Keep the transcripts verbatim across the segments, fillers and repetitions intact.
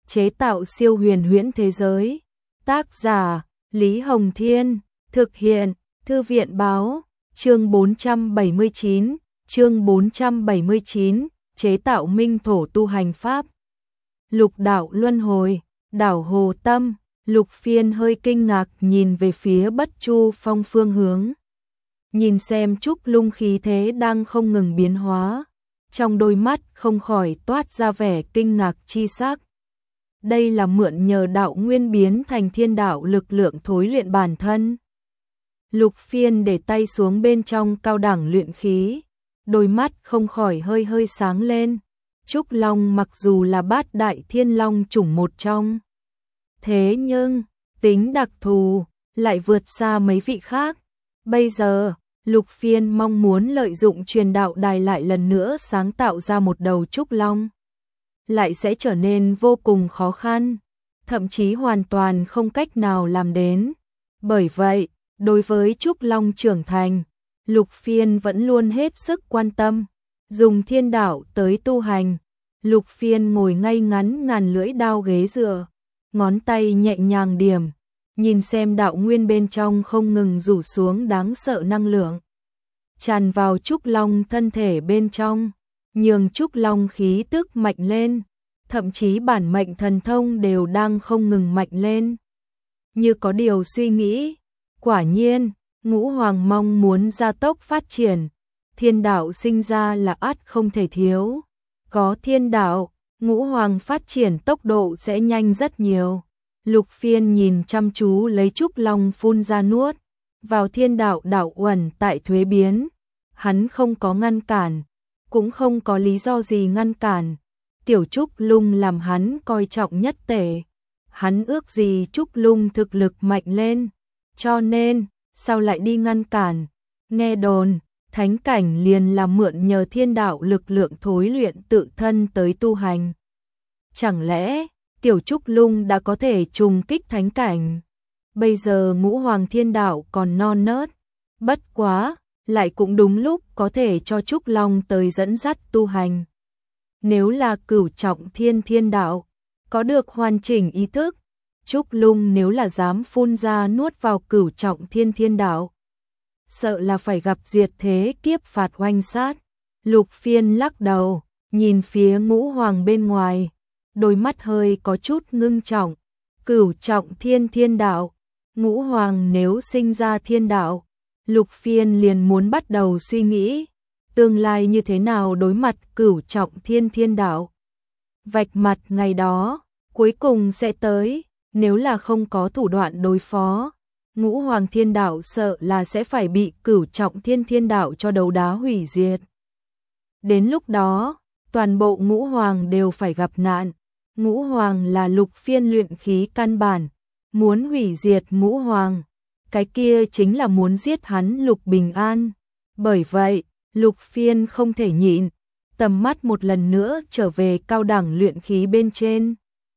chế tạo siêu huyền huyễn thế giới. Tác giả Lý Hồng Thiên, thực hiện Thư viện Báo, chương bốn trăm bảy mươi chín, chương bốn trăm bảy mươi chín, chế tạo minh thổ tu hành pháp. Lục đạo luân hồi, đảo Hồ Tâm, Lục Phiên hơi kinh ngạc nhìn về phía Bất Chu Phong phương hướng. Nhìn xem Trúc Lung khí thế đang không ngừng biến hóa, trong đôi mắt không khỏi toát ra vẻ kinh ngạc chi sắc. Đây là mượn nhờ đạo nguyên biến thành thiên đạo lực lượng thối luyện bản thân. Lục Phiên để tay xuống bên trong cao đẳng luyện khí, đôi mắt không khỏi hơi hơi sáng lên. Trúc Long mặc dù là bát đại thiên long chủng một trong, thế nhưng tính đặc thù lại vượt xa mấy vị khác. Bây giờ, Lục Phiên mong muốn lợi dụng truyền đạo đài lại lần nữa sáng tạo ra một đầu Trúc Long, lại sẽ trở nên vô cùng khó khăn, thậm chí hoàn toàn không cách nào làm đến. Bởi vậy, đối với Trúc Long trưởng thành, Lục Phiên vẫn luôn hết sức quan tâm, dùng thiên đạo tới tu hành. Lục Phiên ngồi ngay ngắn ngàn lưỡi đao ghế dựa, ngón tay nhẹ nhàng điểm, nhìn xem đạo nguyên bên trong không ngừng rủ xuống đáng sợ năng lượng, tràn vào Trúc Long thân thể bên trong, nhường Trúc Long khí tức mạnh lên, thậm chí bản mệnh thần thông đều đang không ngừng mạnh lên. Như có điều suy nghĩ, quả nhiên, Ngũ Hoàng mong muốn gia tốc phát triển, thiên đạo sinh ra là ắt không thể thiếu. Có thiên đạo, Ngũ Hoàng phát triển tốc độ sẽ nhanh rất nhiều. Lục Phiên nhìn chăm chú lấy Trúc Long phun ra nuốt vào thiên đạo đạo uẩn tại thuế biến. Hắn không có ngăn cản, cũng không có lý do gì ngăn cản. Tiểu Trúc Lung làm hắn coi trọng nhất tể. Hắn ước gì Trúc Lung thực lực mạnh lên, cho nên, sao lại đi ngăn cản. Nghe đồn, thánh cảnh liền là mượn nhờ thiên đạo lực lượng thối luyện tự thân tới tu hành. Chẳng lẽ, Tiểu Trúc Lung đã có thể trùng kích thánh cảnh? Bây giờ Ngũ Hoàng thiên đạo còn non nớt, bất quá, lại cũng đúng lúc có thể cho Trúc Long tới dẫn dắt tu hành. Nếu là cửu trọng thiên thiên đạo, có được hoàn chỉnh ý thức, Trúc Lung nếu là dám phun ra nuốt vào cửu trọng thiên thiên đạo, sợ là phải gặp diệt thế kiếp phạt oanh sát. Lục Phiên lắc đầu, nhìn phía Ngũ Hoàng bên ngoài, đôi mắt hơi có chút ngưng trọng. Cửu trọng thiên thiên đạo, Ngũ Hoàng nếu sinh ra thiên đạo, Lục Phiên liền muốn bắt đầu suy nghĩ, tương lai như thế nào đối mặt cửu trọng thiên thiên đạo. Vạch mặt ngày đó, cuối cùng sẽ tới, nếu là không có thủ đoạn đối phó, Ngũ Hoàng thiên đạo sợ là sẽ phải bị cửu trọng thiên thiên đạo cho đấu đá hủy diệt. Đến lúc đó, toàn bộ Ngũ Hoàng đều phải gặp nạn. Ngũ Hoàng là Lục Phiên luyện khí căn bản, muốn hủy diệt Ngũ Hoàng, cái kia chính là muốn giết hắn Lục Bình An. Bởi vậy, Lục Phiên không thể nhịn, tầm mắt một lần nữa trở về cao đẳng luyện khí bên trên.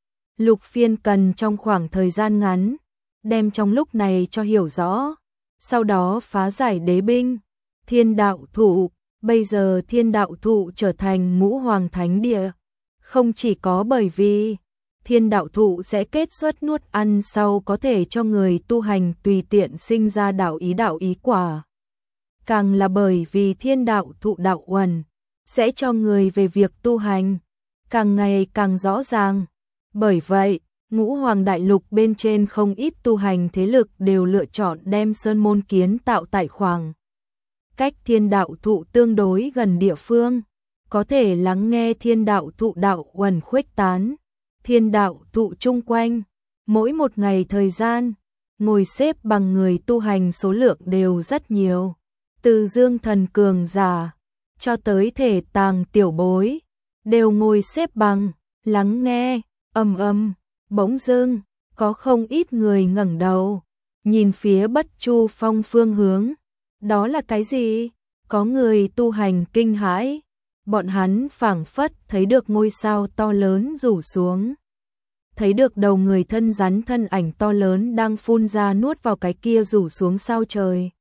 Lục Phiên cần trong khoảng thời gian ngắn, đem trong lúc này cho hiểu rõ, sau đó phá giải đế binh. Thiên đạo thụ, bây giờ thiên đạo thụ trở thành Ngũ Hoàng thánh địa, không chỉ có bởi vì thiên đạo thụ sẽ kết xuất nuốt ăn sau có thể cho người tu hành tùy tiện sinh ra đạo ý đạo ý quả, càng là bởi vì thiên đạo thụ đạo uẩn sẽ cho người về việc tu hành càng ngày càng rõ ràng. Bởi vậy, Ngũ Hoàng đại lục bên trên không ít tu hành thế lực đều lựa chọn đem sơn môn kiến tạo tại khoảng cách thiên đạo thụ tương đối gần địa phương, có thể lắng nghe thiên đạo thụ đạo uẩn khuếch tán. Thiên đạo thụ chung quanh, mỗi một ngày thời gian, ngồi xếp bằng người tu hành số lượng đều rất nhiều. Từ dương thần cường giả, cho tới thể tàng tiểu bối, đều ngồi xếp bằng, lắng nghe, ầm ầm. Bỗng dưng, có không ít người ngẩng đầu, nhìn phía Bất Chu Phong phương hướng. Đó là cái gì? Có người tu hành kinh hãi, bọn hắn phảng phất thấy được ngôi sao to lớn rủ xuống, thấy được đầu người thân rắn thân ảnh to lớn đang phun ra nuốt vào cái kia rủ xuống sao trời.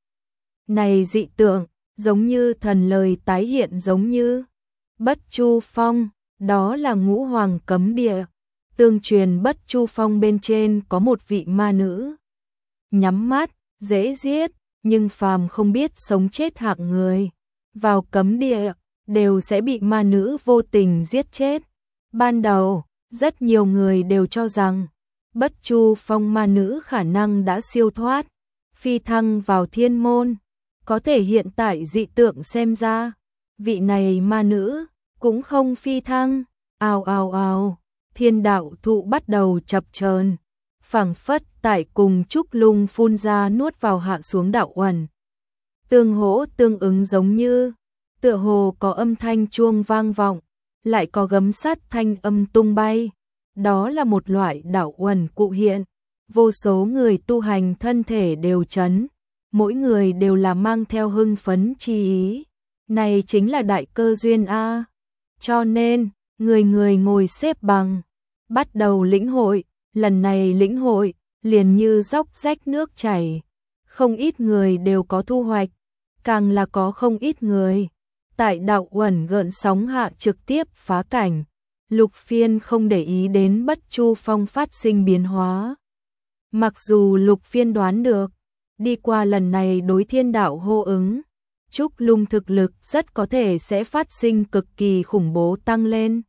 Này dị tượng, giống như thần lời tái hiện, giống như Bất Chu Phong, đó là Ngũ Hoàng cấm địa. Tương truyền Bất Chu Phong bên trên có một vị ma nữ. Nhắm mắt, dễ giết, nhưng phàm không biết sống chết hạng người. Vào cấm địa, đều sẽ bị ma nữ vô tình giết chết. Ban đầu, rất nhiều người đều cho rằng, Bất Chu Phong ma nữ khả năng đã siêu thoát, phi thăng vào thiên môn. Có thể hiện tại dị tượng xem ra, vị này ma nữ, cũng không phi thăng. Ào ào ào, thiên đạo thụ bắt đầu chập chờn, phảng phất tại cùng trúc lung phun ra nuốt vào hạ xuống đạo uẩn. Tương hỗ tương ứng giống như, tựa hồ có âm thanh chuông vang vọng, lại có gấm sắt thanh âm tung bay. Đó là một loại đạo uẩn cụ hiện, vô số người tu hành thân thể đều chấn, mỗi người đều là mang theo hưng phấn chi ý. Này chính là đại cơ duyên a. Cho nên, người người ngồi xếp bằng, bắt đầu lĩnh hội, lần này lĩnh hội, liền như dốc rách nước chảy. Không ít người đều có thu hoạch, càng là có không ít người. Tại đạo uẩn gợn sóng hạ trực tiếp phá cảnh, Lục Phiên không để ý đến Bất Chu Phong phát sinh biến hóa. Mặc dù Lục Phiên đoán được, đi qua lần này đối thiên đạo hô ứng, trúc lung thực lực rất có thể sẽ phát sinh cực kỳ khủng bố tăng lên.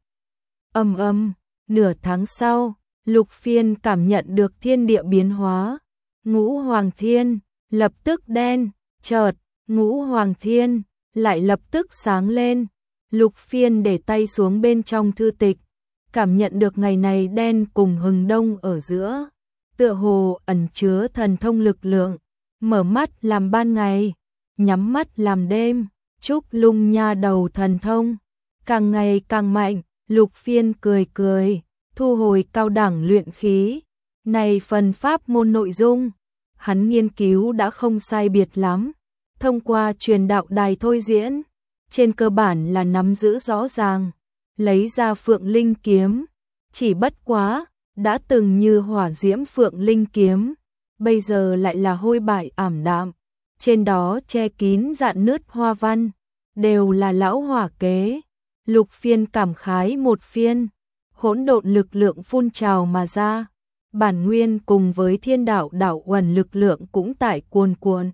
Âm âm, nửa tháng sau, Lục Phiên cảm nhận được thiên địa biến hóa. Ngũ Hoàng Thiên, lập tức đen, chợt, Ngũ Hoàng Thiên, lại lập tức sáng lên. Lục Phiên để tay xuống bên trong thư tịch, cảm nhận được ngày này đen cùng hừng đông ở giữa. Tựa hồ ẩn chứa thần thông lực lượng, mở mắt làm ban ngày, nhắm mắt làm đêm, trúc lung nha đầu thần thông. Càng ngày càng mạnh, Lục Phiên cười cười, thu hồi cao đẳng luyện khí. Này phần pháp môn nội dung, hắn nghiên cứu đã không sai biệt lắm. Thông qua truyền đạo đài thôi diễn, trên cơ bản là nắm giữ rõ ràng, lấy ra Phượng Linh kiếm, chỉ bất quá, đã từng như hỏa diễm Phượng Linh kiếm, bây giờ lại là hôi bại ảm đạm, trên đó che kín rạn nứt hoa văn, đều là lão hỏa kế. Lục Phiên cảm khái một phiên, hỗn độn lực lượng phun trào mà ra, bản nguyên cùng với thiên đạo đạo uẩn lực lượng cũng tại cuồn cuộn.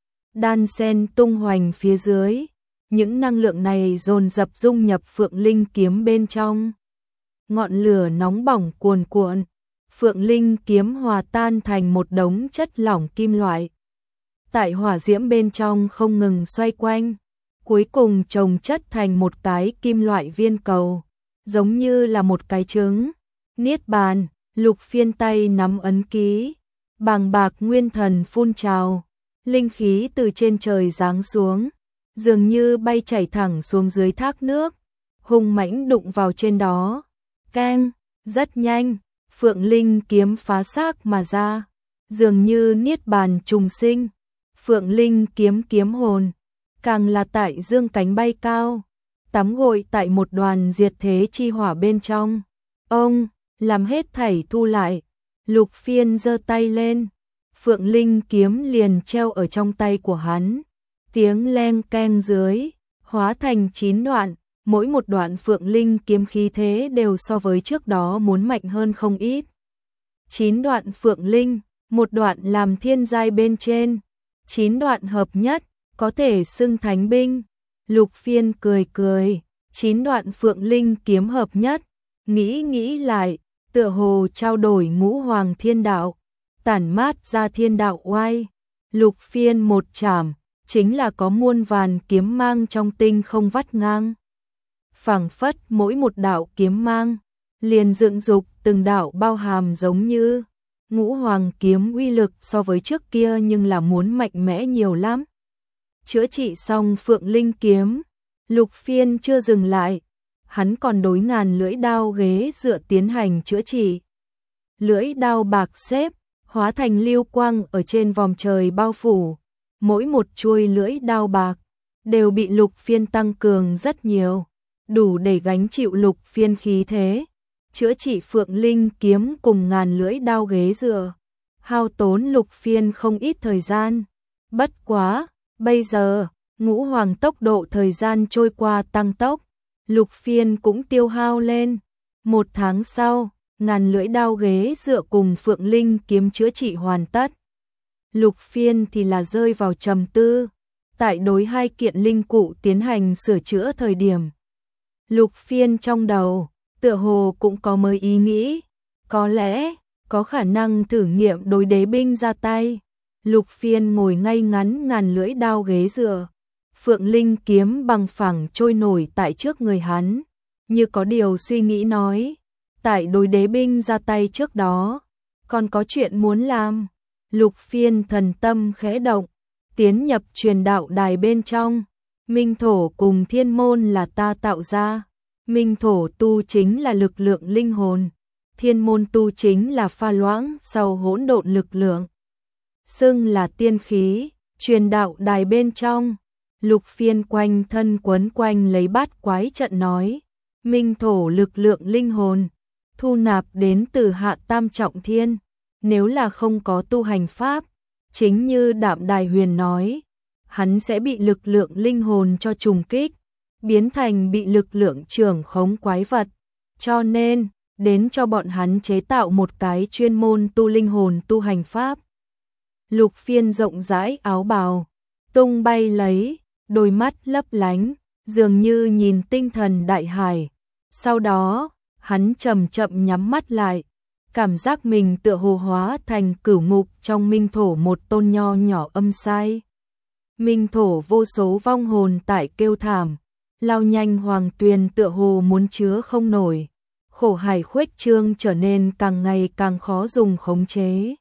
Đan sen tung hoành phía dưới, những năng lượng này dồn dập dung nhập Phượng Linh kiếm bên trong. Ngọn lửa nóng bỏng cuồn cuộn, Phượng Linh kiếm hòa tan thành một đống chất lỏng kim loại. Tại hỏa diễm bên trong không ngừng xoay quanh, cuối cùng chồng chất thành một cái kim loại viên cầu, giống như là một cái trứng. Niết bàn, Lục Phiên tay nắm ấn ký, bàng bạc nguyên thần phun trào, linh khí từ trên trời giáng xuống, dường như bay chảy thẳng xuống dưới thác nước, hung mãnh đụng vào trên đó. Keng, rất nhanh, Phượng Linh kiếm phá xác mà ra, dường như niết bàn trùng sinh. Phượng Linh kiếm kiếm hồn, càng là tại dương cánh bay cao, tắm gội tại một đoàn diệt thế chi hỏa bên trong. Ông, làm hết thảy thu lại, Lục Phiên giơ tay lên, Phượng Linh kiếm liền treo ở trong tay của hắn. Tiếng leng keng dưới, hóa thành chín đoạn, mỗi một đoạn Phượng Linh kiếm khí thế đều so với trước đó muốn mạnh hơn không ít. Chín đoạn Phượng Linh, một đoạn làm thiên giai bên trên, chín đoạn hợp nhất, có thể xưng thánh binh. Lục Phiên cười cười, chín đoạn Phượng Linh kiếm hợp nhất, nghĩ nghĩ lại, tựa hồ trao đổi ngũ hoàng thiên đạo, tản mát ra thiên đạo oai. Lục Phiên một chảm, chính là có muôn vàn kiếm mang trong tinh không vắt ngang. Phảng phất mỗi một đạo kiếm mang, liền dựng dục từng đạo bao hàm giống như ngũ hoàng kiếm uy lực so với trước kia nhưng là muốn mạnh mẽ nhiều lắm. Chữa trị xong Phượng Linh kiếm, Lục Phiên chưa dừng lại, hắn còn đối ngàn lưỡi đao ghế dựa tiến hành chữa trị. Lưỡi đao bạc xếp, hóa thành lưu quang ở trên vòm trời bao phủ, mỗi một chuôi lưỡi đao bạc đều bị Lục Phiên tăng cường rất nhiều, đủ để gánh chịu Lục Phiên khí thế. Chữa trị Phượng Linh kiếm cùng ngàn lưỡi đao ghế dựa, hao tốn Lục Phiên không ít thời gian. Bất quá, bây giờ, ngũ hoàng tốc độ thời gian trôi qua tăng tốc, Lục Phiên cũng tiêu hao lên. Một tháng sau, ngàn lưỡi đao ghế dựa cùng Phượng Linh kiếm chữa trị hoàn tất. Lục Phiên thì là rơi vào trầm tư, tại đối hai kiện linh cụ tiến hành sửa chữa thời điểm. Lục Phiên trong đầu, tựa hồ cũng có mới ý nghĩ, có lẽ, có khả năng thử nghiệm đối đế binh ra tay. Lục Phiên ngồi ngay ngắn ngàn lưỡi đao ghế dựa, Phượng Linh kiếm bằng phẳng trôi nổi tại trước người hắn, như có điều suy nghĩ nói, tại đối đế binh ra tay trước đó, còn có chuyện muốn làm. Lục Phiên thần tâm khẽ động, tiến nhập truyền đạo đài bên trong. Minh thổ cùng thiên môn là ta tạo ra, minh thổ tu chính là lực lượng linh hồn, thiên môn tu chính là pha loãng sau hỗn độn lực lượng, xưng là tiên khí. Truyền đạo đài bên trong, Lục Phiên quanh thân quấn quanh lấy bát quái trận nói, minh thổ lực lượng linh hồn, thu nạp đến từ hạ tam trọng thiên, nếu là không có tu hành pháp, chính như Đạm Đài Huyền nói, hắn sẽ bị lực lượng linh hồn cho trùng kích, biến thành bị lực lượng trưởng khống quái vật, cho nên, đến cho bọn hắn chế tạo một cái chuyên môn tu linh hồn tu hành pháp. Lục Phiên rộng rãi áo bào, tung bay lấy, đôi mắt lấp lánh, dường như nhìn tinh thần đại hải. Sau đó, hắn chậm chậm nhắm mắt lại, cảm giác mình tựa hồ hóa thành cửu ngục trong minh thổ một tôn nho nhỏ âm sai. Minh thổ vô số vong hồn tại kêu thảm, lao nhanh hoàng tuyền tựa hồ muốn chứa không nổi, khổ hải khuếch trương trở nên càng ngày càng khó dùng khống chế.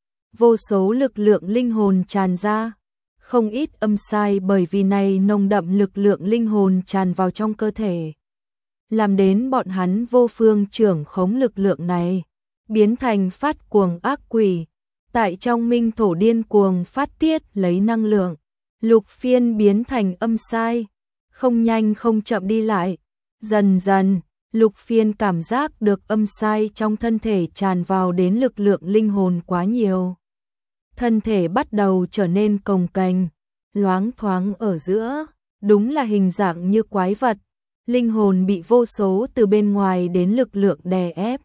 Vô số lực lượng linh hồn tràn ra, không ít âm sai bởi vì này nồng đậm lực lượng linh hồn tràn vào trong cơ thể, làm đến bọn hắn vô phương trưởng khống lực lượng này, biến thành phát cuồng ác quỷ, tại trong minh thổ điên cuồng phát tiết lấy năng lượng. Lục Phiên biến thành âm sai, không nhanh không chậm đi lại, dần dần, Lục Phiên cảm giác được âm sai trong thân thể tràn vào đến lực lượng linh hồn quá nhiều. Thân thể bắt đầu trở nên cồng kềnh, loáng thoáng ở giữa, đúng là hình dạng như quái vật, linh hồn bị vô số từ bên ngoài đến lực lượng đè ép.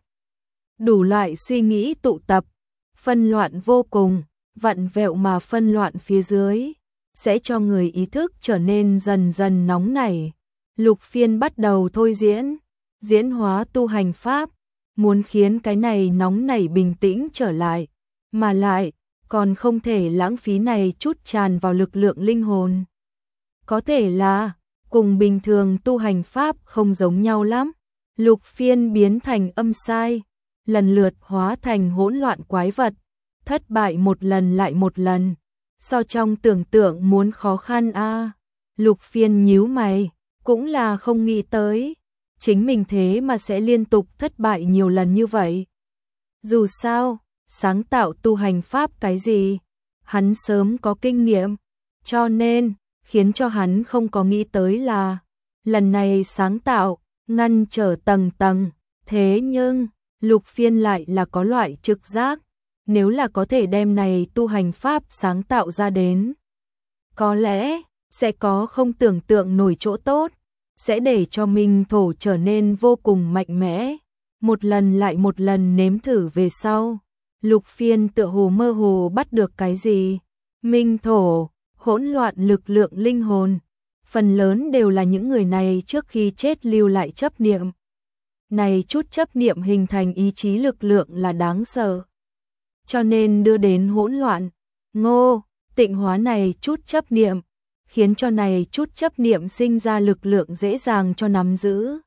Đủ loại suy nghĩ tụ tập, phân loạn vô cùng, vặn vẹo mà phân loạn phía dưới, sẽ cho người ý thức trở nên dần dần nóng nảy. Lục Phiên bắt đầu thôi diễn, diễn hóa tu hành pháp, muốn khiến cái này nóng nảy bình tĩnh trở lại, mà lại, còn không thể lãng phí này chút tràn vào lực lượng linh hồn. Có thể là, cùng bình thường tu hành pháp không giống nhau lắm. Lục Phiên biến thành âm sai, lần lượt hóa thành hỗn loạn quái vật, thất bại một lần lại một lần, so trong tưởng tượng muốn khó khăn a. À. Lục Phiên nhíu mày, cũng là không nghĩ tới, chính mình thế mà sẽ liên tục thất bại nhiều lần như vậy. Dù sao, sáng tạo tu hành pháp cái gì, hắn sớm có kinh nghiệm, cho nên, khiến cho hắn không có nghĩ tới là, lần này sáng tạo, ngăn trở tầng tầng, thế nhưng, Lục Phiên lại là có loại trực giác, nếu là có thể đem này tu hành pháp sáng tạo ra đến, có lẽ, sẽ có không tưởng tượng nổi chỗ tốt, sẽ để cho minh thổ trở nên vô cùng mạnh mẽ. Một lần lại một lần nếm thử về sau, Lục Phiên tựa hồ mơ hồ bắt được cái gì. Minh thổ, hỗn loạn lực lượng linh hồn, phần lớn đều là những người này trước khi chết lưu lại chấp niệm. Này chút chấp niệm hình thành ý chí lực lượng là đáng sợ, cho nên đưa đến hỗn loạn. Ngô, tịnh hóa này chút chấp niệm, khiến cho này chút chấp niệm sinh ra lực lượng dễ dàng cho nắm giữ.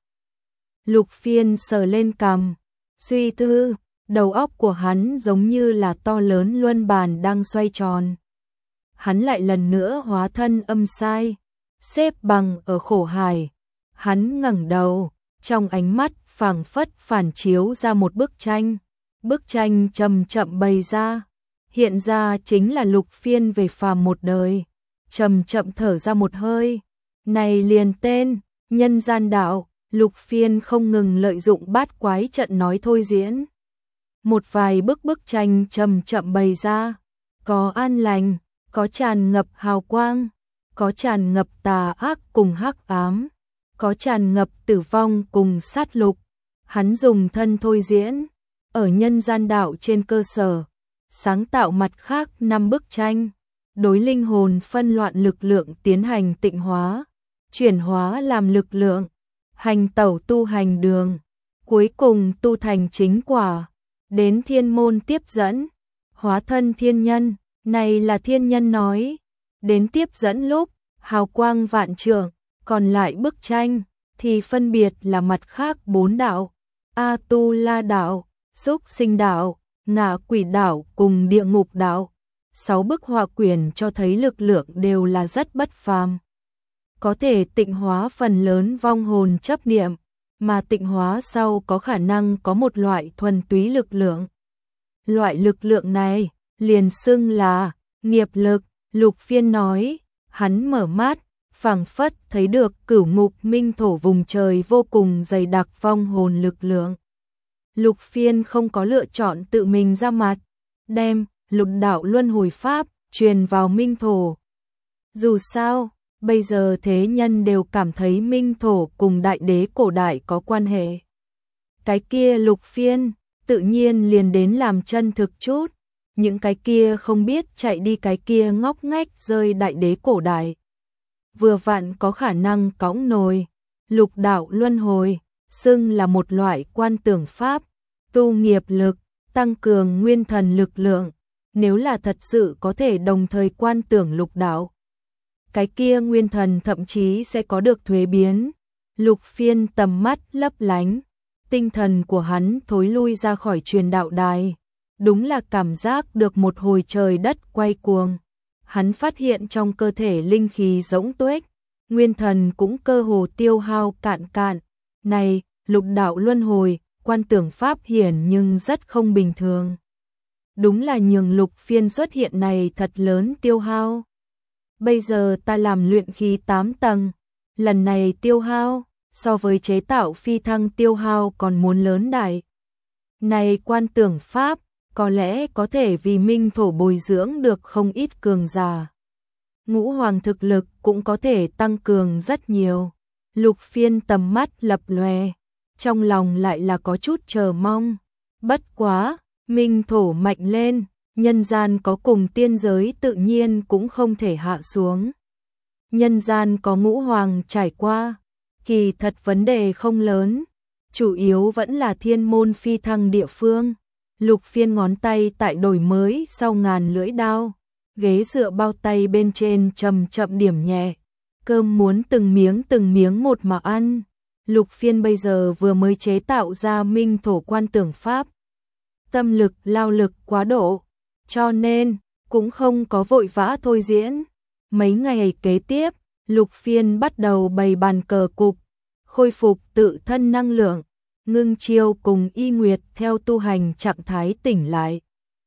Lục Phiên sờ lên cằm, suy tư, đầu óc của hắn giống như là to lớn luân bàn đang xoay tròn. Hắn lại lần nữa hóa thân âm sai, xếp bằng ở khổ hải. Hắn ngẩng đầu, trong ánh mắt phảng phất phản chiếu ra một bức tranh. Bức tranh chậm chậm bày ra, hiện ra chính là Lục Phiên về phàm một đời. Chậm chậm thở ra một hơi, này liền tên, nhân gian đạo. Lục Phiên không ngừng lợi dụng bát quái trận nói thôi diễn. Một vài bức bức tranh chậm chậm bày ra, có an lành, có tràn ngập hào quang, có tràn ngập tà ác cùng hắc ám, có tràn ngập tử vong cùng sát lục. Hắn dùng thân thôi diễn, ở nhân gian đạo trên cơ sở, sáng tạo mặt khác năm bức tranh, đối linh hồn phân loạn lực lượng tiến hành tịnh hóa, chuyển hóa làm lực lượng, hành tẩu tu hành đường, cuối cùng tu thành chính quả, đến thiên môn tiếp dẫn, hóa thân thiên nhân, này là thiên nhân nói, đến tiếp dẫn lúc, hào quang vạn trượng, còn lại bức tranh, thì phân biệt là mặt khác bốn đạo, A-tu-la đạo, Súc sinh đạo, Ngạ quỷ đạo cùng Địa ngục đạo. Sáu bức họa quyển cho thấy lực lượng đều là rất bất phàm. Có thể tịnh hóa phần lớn vong hồn chấp niệm, mà tịnh hóa sau có khả năng có một loại thuần túy lực lượng. Loại lực lượng này liền xưng là nghiệp lực. Lục Phiên nói, hắn mở mắt, phảng phất thấy được cửu ngục minh thổ vùng trời vô cùng dày đặc vong hồn lực lượng. Lục Phiên không có lựa chọn tự mình ra mặt, đem lục đạo luân hồi pháp truyền vào minh thổ. Dù sao, bây giờ thế nhân đều cảm thấy minh thổ cùng đại đế cổ đại có quan hệ. Cái kia Lục Phiên tự nhiên liền đến làm chân thực chút, những cái kia không biết chạy đi cái kia ngóc ngách rơi đại đế cổ đại. Vừa vặn có khả năng cõng nồi, lục đạo luân hồi, xưng là một loại quan tưởng pháp, tu nghiệp lực, tăng cường nguyên thần lực lượng, nếu là thật sự có thể đồng thời quan tưởng lục đạo. Cái kia nguyên thần thậm chí sẽ có được thuế biến. Lục Phiên tầm mắt lấp lánh, tinh thần của hắn thối lui ra khỏi truyền đạo đài, đúng là cảm giác được một hồi trời đất quay cuồng. Hắn phát hiện trong cơ thể linh khí rỗng tuếch, nguyên thần cũng cơ hồ tiêu hao cạn cạn. Này, lục đạo luân hồi, quan tưởng pháp hiển nhưng rất không bình thường. Đúng là nhường Lục Phiên xuất hiện này thật lớn tiêu hao. Bây giờ ta làm luyện khí tám tầng, lần này tiêu hao, so với chế tạo phi thăng tiêu hao còn muốn lớn đại. Này quan tưởng pháp, có lẽ có thể vì minh thổ bồi dưỡng được không ít cường giả. Ngũ hoàng thực lực cũng có thể tăng cường rất nhiều. Lục Phiên tầm mắt lập lòe, trong lòng lại là có chút chờ mong. Bất quá, minh thổ mạnh lên, nhân gian có cùng tiên giới tự nhiên cũng không thể hạ xuống. Nhân gian có ngũ hoàng trải qua, kỳ thật vấn đề không lớn, chủ yếu vẫn là thiên môn phi thăng địa phương. Lục Phiên ngón tay tại đổi mới sau ngàn lưỡi đao, ghế dựa bao tay bên trên chậm chậm điểm nhẹ, cơm muốn từng miếng từng miếng một mà ăn. Lục Phiên bây giờ vừa mới chế tạo ra minh thổ quan tưởng pháp, tâm lực lao lực quá độ, cho nên cũng không có vội vã thôi diễn. Mấy ngày kế tiếp, Lục Phiên bắt đầu bày bàn cờ cục, khôi phục tự thân năng lượng. Ngưng Chiêu cùng Y Nguyệt theo tu hành trạng thái tỉnh lại,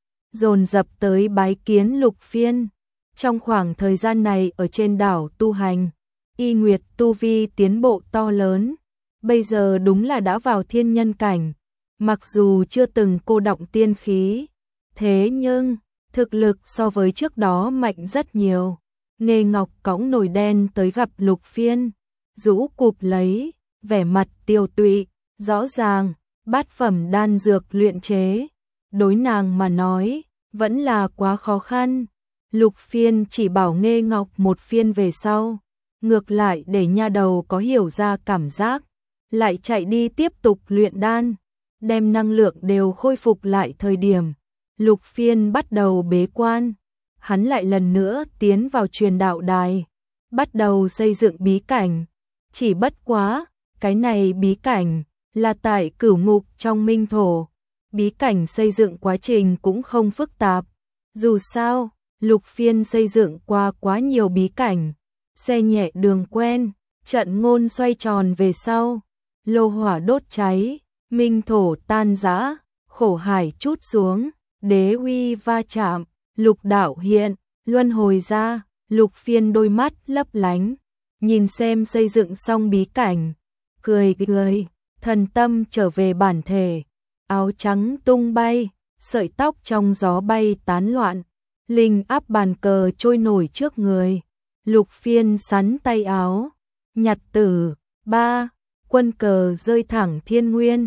dồn dập tới bái kiến Lục Phiên. Trong khoảng thời gian này ở trên đảo tu hành, Y Nguyệt tu vi tiến bộ to lớn, bây giờ đúng là đã vào thiên nhân cảnh. Mặc dù chưa từng cô động tiên khí, thế nhưng thực lực so với trước đó mạnh rất nhiều. Nghê Ngọc cõng nồi đen tới gặp Lục Phiên, rũ cụp lấy, vẻ mặt tiêu tụy. Rõ ràng, bát phẩm đan dược luyện chế, đối nàng mà nói, vẫn là quá khó khăn. Lục Phiên chỉ bảo Nghê Ngọc một phiên về sau, ngược lại để nha đầu có hiểu ra cảm giác, lại chạy đi tiếp tục luyện đan, đem năng lượng đều khôi phục lại thời điểm. Lục Phiên bắt đầu bế quan, hắn lại lần nữa tiến vào truyền đạo đài, bắt đầu xây dựng bí cảnh. Chỉ bất quá, cái này bí cảnh là tại cửu ngục trong minh thổ. Bí cảnh xây dựng quá trình cũng không phức tạp. Dù sao, Lục Phiên xây dựng qua quá nhiều bí cảnh, xe nhẹ đường quen, trận ngôn xoay tròn về sau, lô hỏa đốt cháy, minh thổ tan rã, khổ hải trút xuống, đế uy va chạm, lục đạo hiện, luân hồi ra. Lục Phiên đôi mắt lấp lánh, nhìn xem xây dựng xong bí cảnh, cười cười, thần tâm trở về bản thể, áo trắng tung bay, sợi tóc trong gió bay tán loạn, linh áp bàn cờ trôi nổi trước người. Lục Phiên sắn tay áo, nhặt tử, ba, quân cờ rơi thẳng thiên nguyên,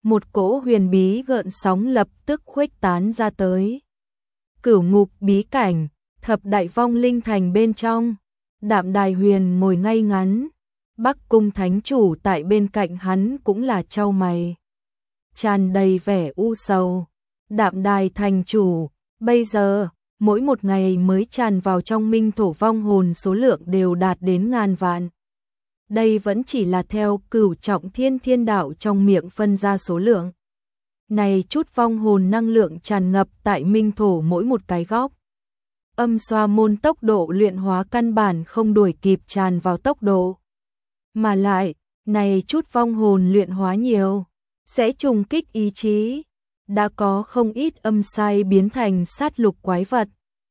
một cỗ huyền bí gợn sóng lập tức khuếch tán ra tới. Cửu ngục bí cảnh, thập đại vong linh thành bên trong, Đạm Đài Huyền ngồi ngay ngắn, Bắc Cung Thánh Chủ tại bên cạnh hắn cũng là chau mày, tràn đầy vẻ u sầu. Đạm Đài Thành Chủ, bây giờ, mỗi một ngày mới tràn vào trong minh thổ vong hồn số lượng đều đạt đến ngàn vạn. Đây vẫn chỉ là theo Cửu Trọng Thiên Thiên Đạo trong miệng phân ra số lượng. Này chút vong hồn năng lượng tràn ngập tại minh thổ mỗi một cái góc. Âm xoa môn tốc độ luyện hóa căn bản không đuổi kịp tràn vào tốc độ. Mà lại, này chút vong hồn luyện hóa nhiều, sẽ trùng kích ý chí. Đã có không ít âm sai biến thành sát lục quái vật.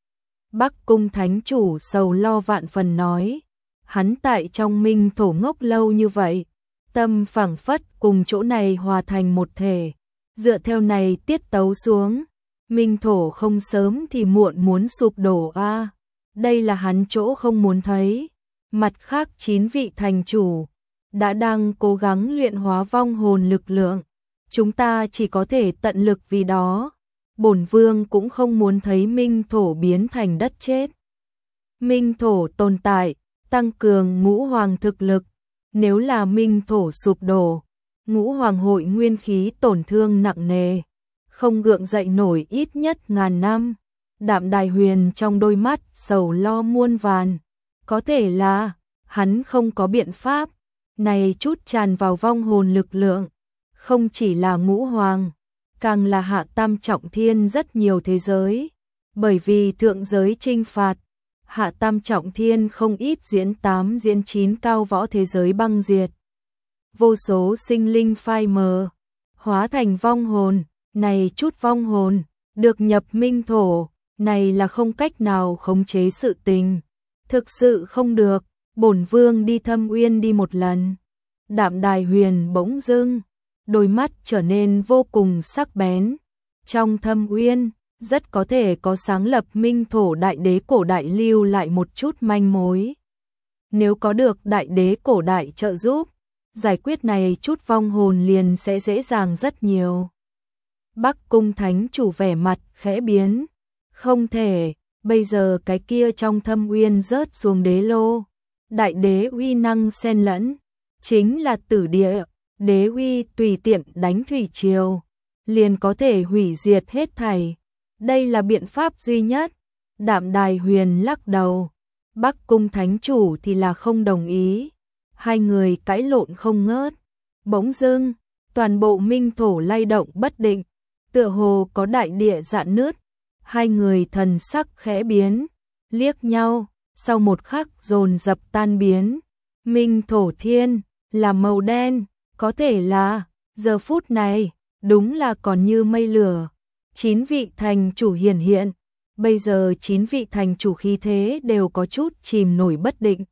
Bắc Cung Thánh Chủ sầu lo vạn phần nói, hắn tại trong minh thổ ngốc lâu như vậy, tâm phảng phất cùng chỗ này hòa thành một thể, dựa theo này tiết tấu xuống, minh thổ không sớm thì muộn muốn sụp đổ a. À, đây là hắn chỗ không muốn thấy. Mặt khác chín vị thành chủ đã đang cố gắng luyện hóa vong hồn lực lượng, chúng ta chỉ có thể tận lực vì đó. Bổn vương cũng không muốn thấy minh thổ biến thành đất chết. Minh thổ tồn tại, tăng cường ngũ hoàng thực lực. Nếu là minh thổ sụp đổ, ngũ hoàng hội nguyên khí tổn thương nặng nề, không gượng dậy nổi ít nhất ngàn năm. Đạm Đài Huyền trong đôi mắt sầu lo muôn vàn. Có thể là hắn không có biện pháp. Này chút tràn vào vong hồn lực lượng, không chỉ là ngũ hoàng, càng là hạ tam trọng thiên rất nhiều thế giới. Bởi vì thượng giới trinh phạt, hạ tam trọng thiên không ít diễn tám diễn chín cao võ thế giới băng diệt. Vô số sinh linh phai mờ, hóa thành vong hồn. Này chút vong hồn, được nhập minh thổ, này là không cách nào khống chế sự tình. Thực sự không được, bổn vương đi Thâm Uyên đi một lần. Đạm Đài Huyền bỗng dưng, đôi mắt trở nên vô cùng sắc bén. Trong Thâm Uyên, rất có thể có sáng lập minh thổ đại đế cổ đại lưu lại một chút manh mối. Nếu có được đại đế cổ đại trợ giúp, giải quyết này chút vong hồn liền sẽ dễ dàng rất nhiều. Bắc Cung Thánh Chủ vẻ mặt khẽ biến. Không thể, bây giờ cái kia trong Thâm Uyên rớt xuống đế lô. Đại đế uy năng xen lẫn, chính là tử địa, đế uy tùy tiện đánh thủy triều, liền có thể hủy diệt hết thảy. Đây là biện pháp duy nhất. Đạm Đài Huyền lắc đầu. Bắc Cung Thánh Chủ thì là không đồng ý. Hai người cãi lộn không ngớt. Bỗng dưng, toàn bộ minh thổ lay động bất định, tựa hồ có đại địa rạn nứt. Hai người thần sắc khẽ biến, liếc nhau, sau một khắc dồn dập tan biến. Minh thổ thiên là màu đen, có thể là giờ phút này đúng là còn như mây lửa. Chín vị thành chủ hiển hiện, bây giờ chín vị thành chủ khí thế đều có chút chìm nổi bất định,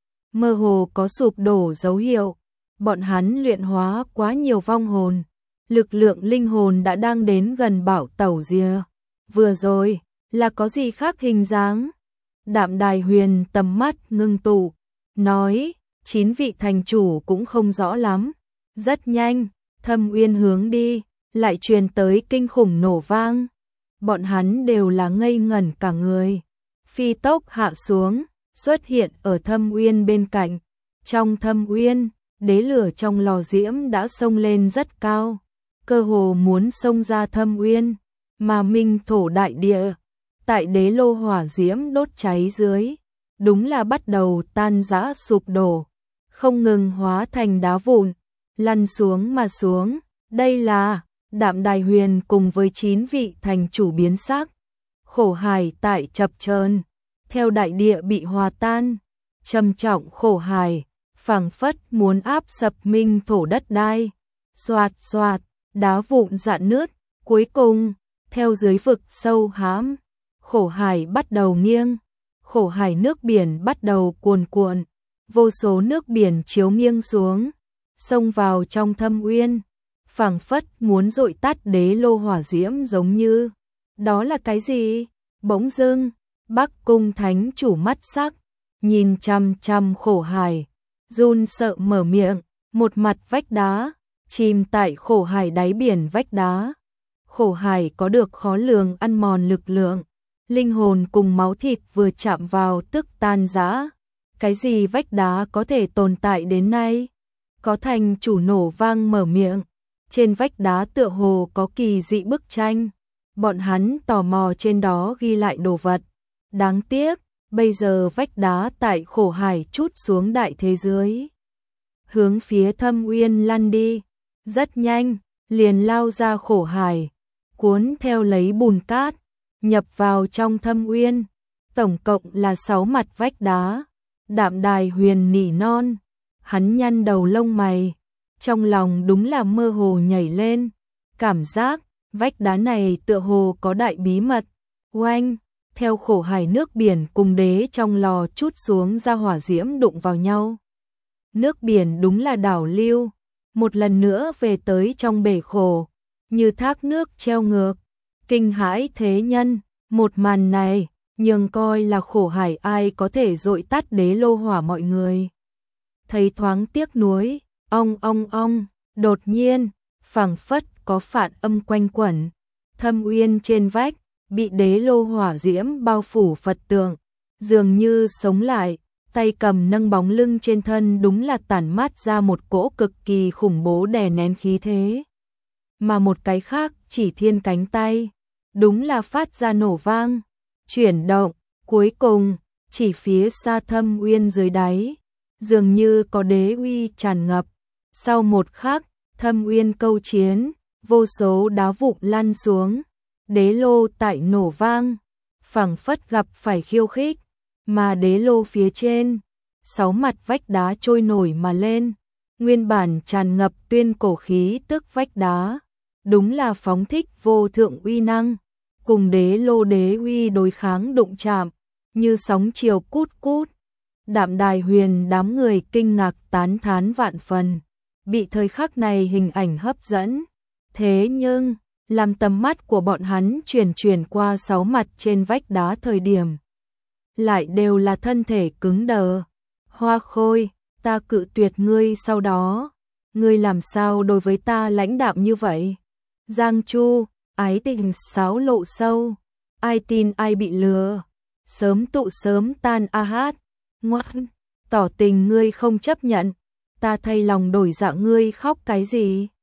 mơ hồ có sụp đổ dấu hiệu. Bọn hắn luyện hóa quá nhiều vong hồn, lực lượng linh hồn đã đang đến gần bảo tẩu rìa. Vừa rồi là có gì khác hình dáng? Đạm Đài Huyền tầm mắt ngưng tụ, nói, chín vị thành chủ cũng không rõ lắm. Rất nhanh, Thâm Uyên hướng đi, lại truyền tới kinh khủng nổ vang. Bọn hắn đều là ngây ngẩn cả người. Phi tốc hạ xuống, xuất hiện ở Thâm Uyên bên cạnh. Trong Thâm Uyên, đế lửa trong lò diễm đã xông lên rất cao, cơ hồ muốn xông ra Thâm Uyên, mà minh thổ đại địa, tại đế lô hỏa diễm đốt cháy dưới, đúng là bắt đầu tan rã sụp đổ, không ngừng hóa thành đá vụn, lăn xuống mà xuống. Đây là Đạm Đài Huyền cùng với chín vị thành chủ biến sắc, khổ hải tại chập chờn, theo đại địa bị hòa tan, trầm trọng khổ hải, phảng phất muốn áp sập minh thổ đất đai. Xoạt xoạt, đá vụn rạn nứt, cuối cùng, theo dưới vực sâu hãm, khổ hải bắt đầu nghiêng, khổ hải nước biển bắt đầu cuồn cuộn, vô số nước biển chiếu nghiêng xuống, xông vào trong Thâm Uyên, phảng phất muốn dội tắt đế lô hỏa diễm giống như. Đó là cái gì? Bỗng dưng, Bắc Cung Thánh Chủ mắt sắc, nhìn chăm chăm khổ hải, run sợ mở miệng. Một mặt vách đá, chìm tại khổ hải đáy biển vách đá. Khổ hải có được khó lường ăn mòn lực lượng, linh hồn cùng máu thịt vừa chạm vào tức tan rã. Cái gì vách đá có thể tồn tại đến nay? Có thành chủ nổ vang mở miệng. Trên vách đá tựa hồ có kỳ dị bức tranh. Bọn hắn tò mò trên đó ghi lại đồ vật. Đáng tiếc, bây giờ vách đá tại khổ hải trút xuống đại thế giới. Hướng phía thâm uyên lăn đi. Rất nhanh, liền lao ra khổ hải. Cuốn theo lấy bùn cát, nhập vào trong thâm uyên. Tổng cộng là sáu mặt vách đá. Đạm Đài Huyền nỉ non. Hắn nhăn đầu lông mày. Trong lòng đúng là mơ hồ nhảy lên. Cảm giác, vách đá này tựa hồ có đại bí mật. Oanh, theo khổ hải nước biển cùng đế trong lò trút xuống ra hỏa diễm đụng vào nhau. Nước biển đúng là đảo lưu. Một lần nữa về tới trong bể khổ. Như thác nước treo ngược. Kinh hãi thế nhân. Một màn này, nhường coi là khổ hải ai có thể dội tắt đế lô hỏa mọi người. Thấy thoáng tiếc nuối, ong ong ong, đột nhiên, phảng phất có phản âm quanh quẩn. Thâm uyên trên vách, bị đế lô hỏa diễm bao phủ Phật tượng, dường như sống lại, tay cầm nâng bóng lưng trên thân đúng là tản mát ra một cỗ cực kỳ khủng bố đè nén khí thế. Mà một cái khác, chỉ thiên cánh tay, đúng là phát ra nổ vang, chuyển động, cuối cùng, chỉ phía xa thâm uyên dưới đáy, dường như có đế uy tràn ngập. Sau một khắc, thâm uyên câu chiến, vô số đá vụn lăn xuống, đế lô tại nổ vang, phảng phất gặp phải khiêu khích, mà đế lô phía trên, sáu mặt vách đá trôi nổi mà lên, nguyên bản tràn ngập tuyên cổ khí tức vách đá, đúng là phóng thích vô thượng uy năng, cùng đế lô đế uy đối kháng đụng chạm, như sóng chiều cút cút. Đạm Đài Huyền đám người kinh ngạc tán thán vạn phần, bị thời khắc này hình ảnh hấp dẫn. Thế nhưng, làm tầm mắt của bọn hắn chuyển chuyển qua sáu mặt trên vách đá thời điểm, lại đều là thân thể cứng đờ. Hoa Khôi, ta cự tuyệt ngươi sau đó, ngươi làm sao đối với ta lãnh đạm như vậy? Giang Chu, ái tình sáo lộ sâu, ai tin ai bị lừa, sớm tụ sớm tan a hát. Ngoan, tỏ tình ngươi không chấp nhận, ta thay lòng đổi dạ ngươi khóc cái gì?